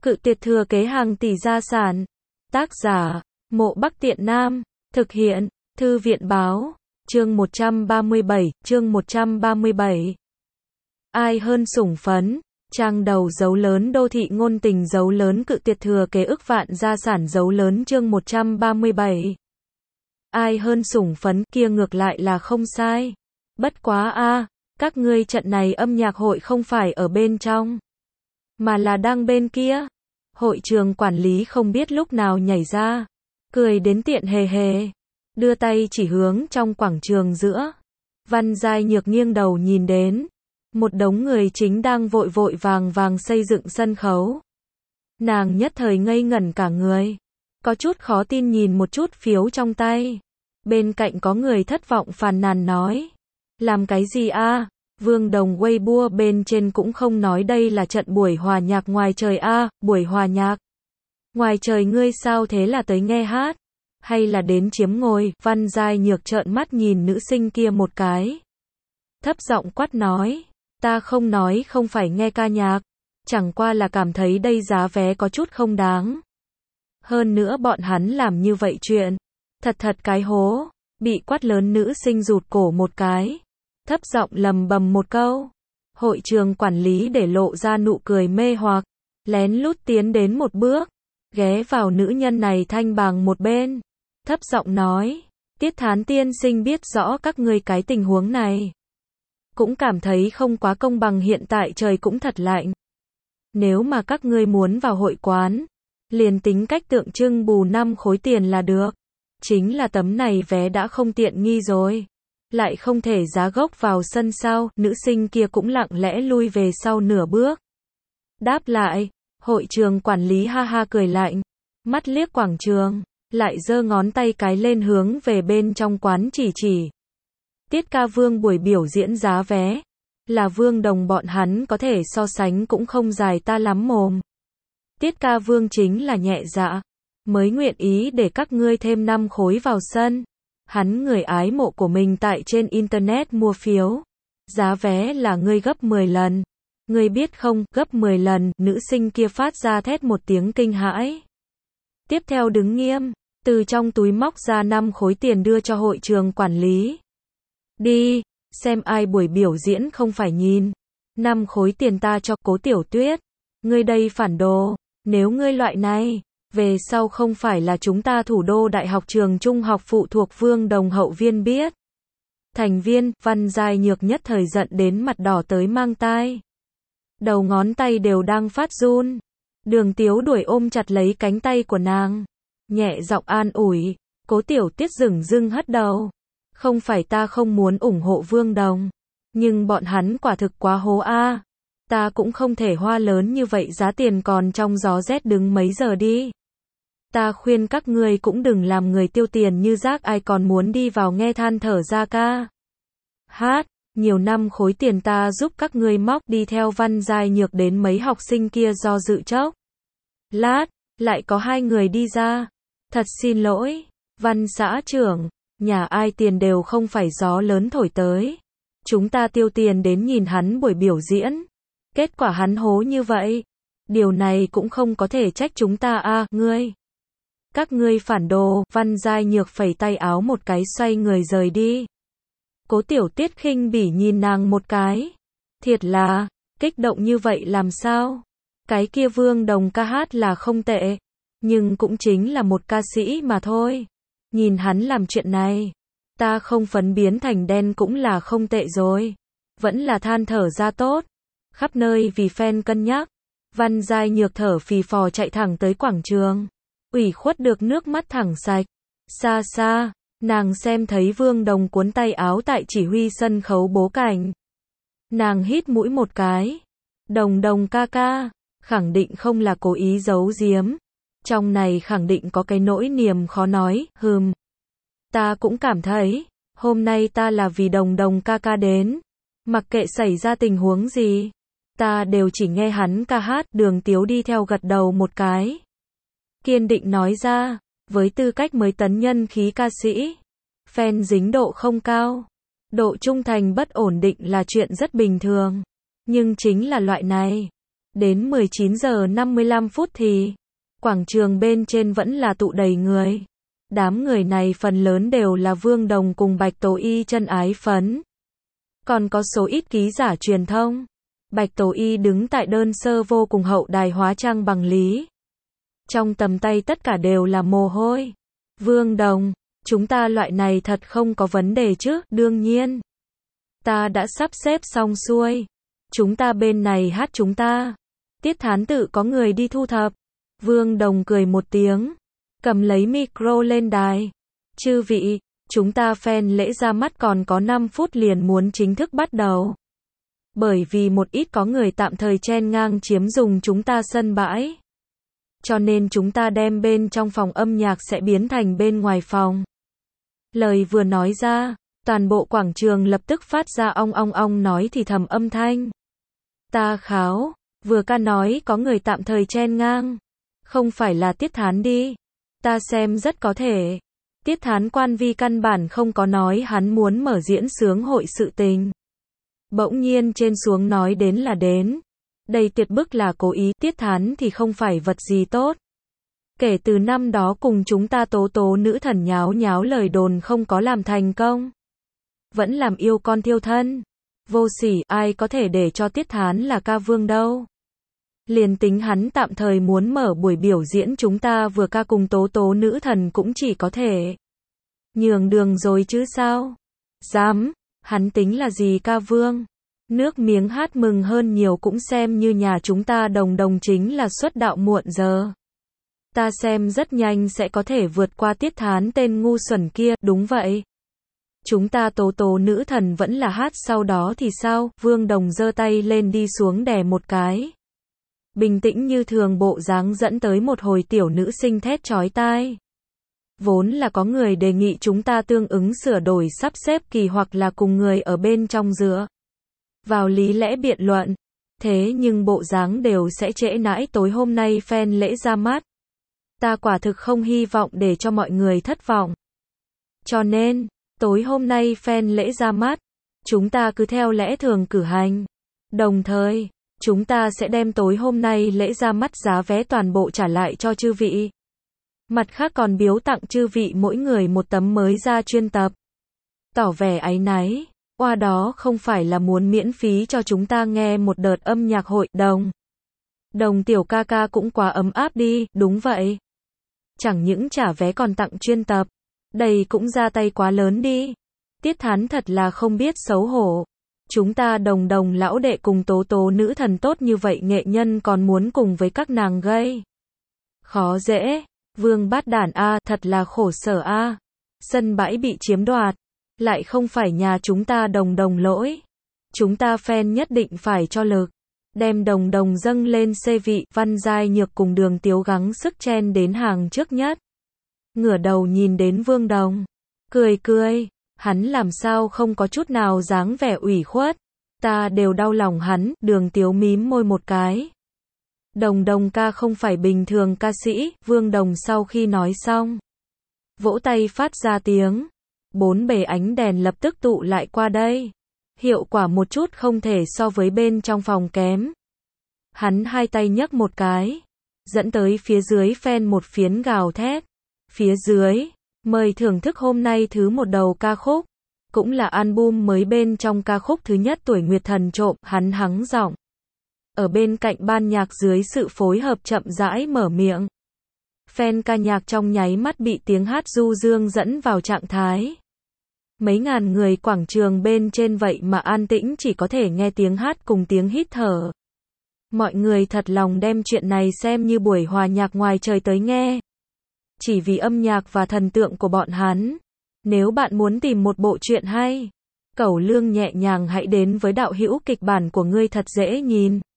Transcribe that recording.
Cự tuyệt thừa kế hàng tỷ gia sản. Tác giả, Mộ Bắc Tiện Nam. Thực hiện, Thư viện báo. Chương 137, chương 137. Ai hơn sủng phấn. Trang đầu dấu lớn đô thị ngôn tình dấu lớn cự tuyệt thừa kế ức vạn gia sản dấu lớn chương 137. Ai hơn sủng phấn kia ngược lại là không sai. Bất quá a, các ngươi trận này âm nhạc hội không phải ở bên trong, mà là đang bên kia. Hội trường quản lý không biết lúc nào nhảy ra, cười đến tiện hề hề, đưa tay chỉ hướng trong quảng trường giữa. Văn Giai Nhược nghiêng đầu nhìn đến, một đống người chính đang vội vội vàng vàng xây dựng sân khấu. Nàng nhất thời ngây ngẩn cả người, có chút khó tin nhìn một chút phiếu trong tay. Bên cạnh có người thất vọng phàn nàn nói, làm cái gì a? Vương Đồng Weibo bên trên cũng không nói đây là trận buổi hòa nhạc ngoài trời a, buổi hòa nhạc ngoài trời ngươi sao thế là tới nghe hát, hay là đến chiếm ngôi? Văn Giai Nhược trợn mắt nhìn nữ sinh kia một cái, thấp giọng quát nói, ta không nói không phải nghe ca nhạc, chẳng qua là cảm thấy đây giá vé có chút không đáng. Hơn nữa bọn hắn làm như vậy chuyện, thật cái hố. Bị quát lớn nữ sinh rụt cổ một cái, thấp giọng lầm bầm một câu. Hội trường quản lý để lộ ra nụ cười mê hoặc, lén lút tiến đến một bước, ghé vào nữ nhân này thanh bàng một bên, thấp giọng nói, Tiết Thán tiên sinh biết rõ các ngươi cái tình huống này, cũng cảm thấy không quá công bằng, hiện tại trời cũng thật lạnh. Nếu mà các ngươi muốn vào hội quán, liền tính cách tượng trưng bù 5 khối tiền là được. Chính là tấm này vé đã không tiện nghi rồi, lại không thể giá gốc vào sân sao? Nữ sinh kia cũng lặng lẽ lui về sau nửa bước. Đáp lại, hội trường quản lý ha ha cười lạnh, mắt liếc quảng trường, lại giơ ngón tay cái lên hướng về bên trong quán chỉ. Tiết Ca Vương buổi biểu diễn giá vé, là Vương Đồng bọn hắn có thể so sánh cũng không dài ta lắm mồm. Tiết Ca Vương chính là nhẹ dạ, mới nguyện ý để các ngươi thêm 5 khối vào sân. Hắn người ái mộ của mình tại trên internet mua phiếu, giá vé là ngươi gấp 10 lần. Ngươi biết không, gấp 10 lần, nữ sinh kia phát ra thét một tiếng kinh hãi. Tiếp theo đứng nghiêm, từ trong túi móc ra 5 khối tiền đưa cho hội trường quản lý. Đi, xem ai buổi biểu diễn không phải nhìn. 5 khối tiền ta cho. Cố Tiểu Tuyết, ngươi đây phản đồ, nếu ngươi loại này, về sau không phải là chúng ta Thủ đô Đại học trường trung học phụ thuộc Vương Đồng hậu viên biết. Thành viên, Văn Giai Nhược nhất thời giận đến mặt đỏ tới mang tai. Đầu ngón tay đều đang phát run. Đường Tiếu đuổi ôm chặt lấy cánh tay của nàng, nhẹ giọng an ủi. Cố Tiểu Tiết dửng hất đầu. Không phải ta không muốn ủng hộ Vương Đồng, nhưng bọn hắn quả thực quá hố a. Ta cũng không thể hoa lớn như vậy, giá tiền còn trong gió rét đứng mấy giờ đi. Ta khuyên các ngươi cũng đừng làm người tiêu tiền như rác, ai còn muốn đi vào nghe than thở ra ca hát, nhiều năm khối tiền ta giúp các ngươi móc. Đi theo Văn Giai Nhược đến mấy học sinh kia do dự chốc lát, lại có 2 người đi ra. Thật xin lỗi, Văn xã trưởng, nhà ai tiền đều không phải gió lớn thổi tới. Chúng ta tiêu tiền đến nhìn hắn buổi biểu diễn, kết quả hắn hố như vậy. Điều này cũng không có thể trách chúng ta a, ngươi. Các ngươi phản đồ. Văn Giai Nhược phẩy tay áo một cái xoay người rời đi. Cố Tiểu Tiết khinh bỉ nhìn nàng một cái. Thiệt là, kích động như vậy làm sao? Cái kia Vương Đồng ca hát là không tệ, nhưng cũng chính là một ca sĩ mà thôi. Nhìn hắn làm chuyện này, ta không phấn biến thành đen cũng là không tệ rồi. Vẫn là than thở ra tốt. Khắp nơi vì fan cân nhắc. Văn Giai Nhược thở phì phò chạy thẳng tới quảng trường, ủy khuất được nước mắt thẳng sạch. Xa xa, nàng xem thấy Vương Đồng cuốn tay áo tại chỉ huy sân khấu bố cảnh. Nàng hít mũi một cái. Đồng ca ca, khẳng định không là cố ý giấu giếm. Trong này khẳng định có cái nỗi niềm khó nói. Ta cũng cảm thấy, hôm nay ta là vì Đồng ca ca đến. Mặc kệ xảy ra tình huống gì, ta đều chỉ nghe hắn ca hát. Đường Tiếu đi theo gật đầu một cái, kiên định nói ra, với tư cách mới tấn nhân khí ca sĩ, fan dính độ không cao, độ trung thành bất ổn định là chuyện rất bình thường. Nhưng chính là loại này, Đến 19 giờ 55 phút thì quảng trường bên trên vẫn là tụ đầy người. Đám người này phần lớn đều là Vương Đồng cùng Bạch Tố Y chân ái phấn. Còn có số ít ký giả truyền thông. Bạch Tố Y đứng tại đơn sơ vô cùng hậu đài hóa trang bằng lý. Trong tầm tay tất cả đều là mồ hôi. Vương Đồng, chúng ta loại này thật không có vấn đề chứ, đương nhiên. Ta đã sắp xếp xong xuôi. Chúng ta bên này hát chúng ta. Tiết Thán tự có người đi thu thập. Vương Đồng cười một tiếng. Cầm lấy micro lên đài. Chư vị, chúng ta fan lễ ra mắt còn có 5 phút liền muốn chính thức bắt đầu. Bởi vì một ít có người tạm thời chen ngang chiếm dùng chúng ta sân bãi. Cho nên chúng ta đem bên trong phòng âm nhạc sẽ biến thành bên ngoài phòng. Lời vừa nói ra, toàn bộ quảng trường lập tức phát ra ong ong ong nói thì thầm âm thanh. Ta kháo, vừa ca nói có người tạm thời chen ngang. Không phải là Tiết Thán đi. Ta xem rất có thể. Tiết Thán quan vi căn bản không có nói hắn muốn mở diễn sướng hội sự tình. Bỗng nhiên trên xuống nói đến là đến. Đây tuyệt bức là cố ý, Tiết Thán thì không phải vật gì tốt. Kể từ năm đó cùng chúng ta tố tố nữ thần nháo nháo lời đồn không có làm thành công. Vẫn làm yêu con thiêu thân. Vô sỉ, ai có thể để cho Tiết Thán là ca vương đâu. Liền tính hắn tạm thời muốn mở buổi biểu diễn chúng ta vừa ca cùng tố tố nữ thần cũng chỉ có thể nhường đường rồi chứ sao. Dám, hắn tính là gì ca vương. Nước miếng hát mừng hơn nhiều cũng xem như nhà chúng ta Đồng Đồng chính là xuất đạo muộn giờ. Ta xem rất nhanh sẽ có thể vượt qua Tiết Thán tên ngu xuẩn kia, đúng vậy. Chúng ta tố tố nữ thần vẫn là hát sau đó thì sao, Vương Đồng giơ tay lên đi xuống đè một cái. Bình tĩnh như thường bộ dáng dẫn tới một hồi tiểu nữ sinh thét chói tai. Vốn là có người đề nghị chúng ta tương ứng sửa đổi sắp xếp kỳ hoặc là cùng người ở bên trong dựa vào lý lẽ biện luận. Thế nhưng bộ dáng đều sẽ trễ nãi tối hôm nay fan lễ ra mắt. Ta quả thực không hy vọng để cho mọi người thất vọng. Cho nên, tối hôm nay fan lễ ra mắt, chúng ta cứ theo lẽ thường cử hành. Đồng thời, chúng ta sẽ đem tối hôm nay lễ ra mắt giá vé toàn bộ trả lại cho chư vị. Mặt khác còn biếu tặng chư vị mỗi người một tấm mới ra chuyên tập. Tỏ vẻ áy náy. Qua đó không phải là muốn miễn phí cho chúng ta nghe một đợt âm nhạc hội. Đồng tiểu ca ca cũng quá ấm áp đi, đúng vậy. Chẳng những trả vé còn tặng chuyên tập. Đây cũng ra tay quá lớn đi. Tiết Thán thật là không biết xấu hổ. Chúng ta Đồng Đồng lão đệ cùng tố tố nữ thần tốt như vậy nghệ nhân còn muốn cùng với các nàng gây. Khó dễ. Vương bát đản a, thật là khổ sở a. Sân bãi bị chiếm đoạt. Lại không phải nhà chúng ta Đồng Đồng lỗi. Chúng ta fan nhất định phải cho lực. Đem Đồng Đồng dâng lên xê vị, Văn Giai Nhược cùng Đường Tiếu gắng sức chen đến hàng trước nhất. Ngửa đầu nhìn đến Vương Đồng. Cười cười. Hắn làm sao không có chút nào dáng vẻ ủy khuất. Ta đều đau lòng hắn, Đường Tiếu mím môi một cái. Đồng Đồng ca không phải bình thường ca sĩ, Vương Đồng sau khi nói xong. Vỗ tay phát ra tiếng. 4 bề ánh đèn lập tức tụ lại qua đây. Hiệu quả một chút không thể so với bên trong phòng kém. Hắn hai tay nhấc một cái. Dẫn tới phía dưới fan một phiến gào thét. Phía dưới, mời thưởng thức hôm nay thứ một đầu ca khúc. Cũng là album mới bên trong ca khúc thứ nhất Tuổi Nguyệt Thần Trộm, hắn hắng giọng. Ở bên cạnh ban nhạc dưới sự phối hợp chậm rãi mở miệng. Fan ca nhạc trong nháy mắt bị tiếng hát du dương dẫn vào trạng thái. Mấy ngàn người quảng trường bên trên vậy mà an tĩnh chỉ có thể nghe tiếng hát cùng tiếng hít thở. Mọi người thật lòng đem chuyện này xem như buổi hòa nhạc ngoài trời tới nghe. Chỉ vì âm nhạc và thần tượng của bọn hắn. Nếu bạn muốn tìm một bộ truyện hay, cẩu lương nhẹ nhàng hãy đến với đạo hữu kịch bản của ngươi thật dễ nhìn.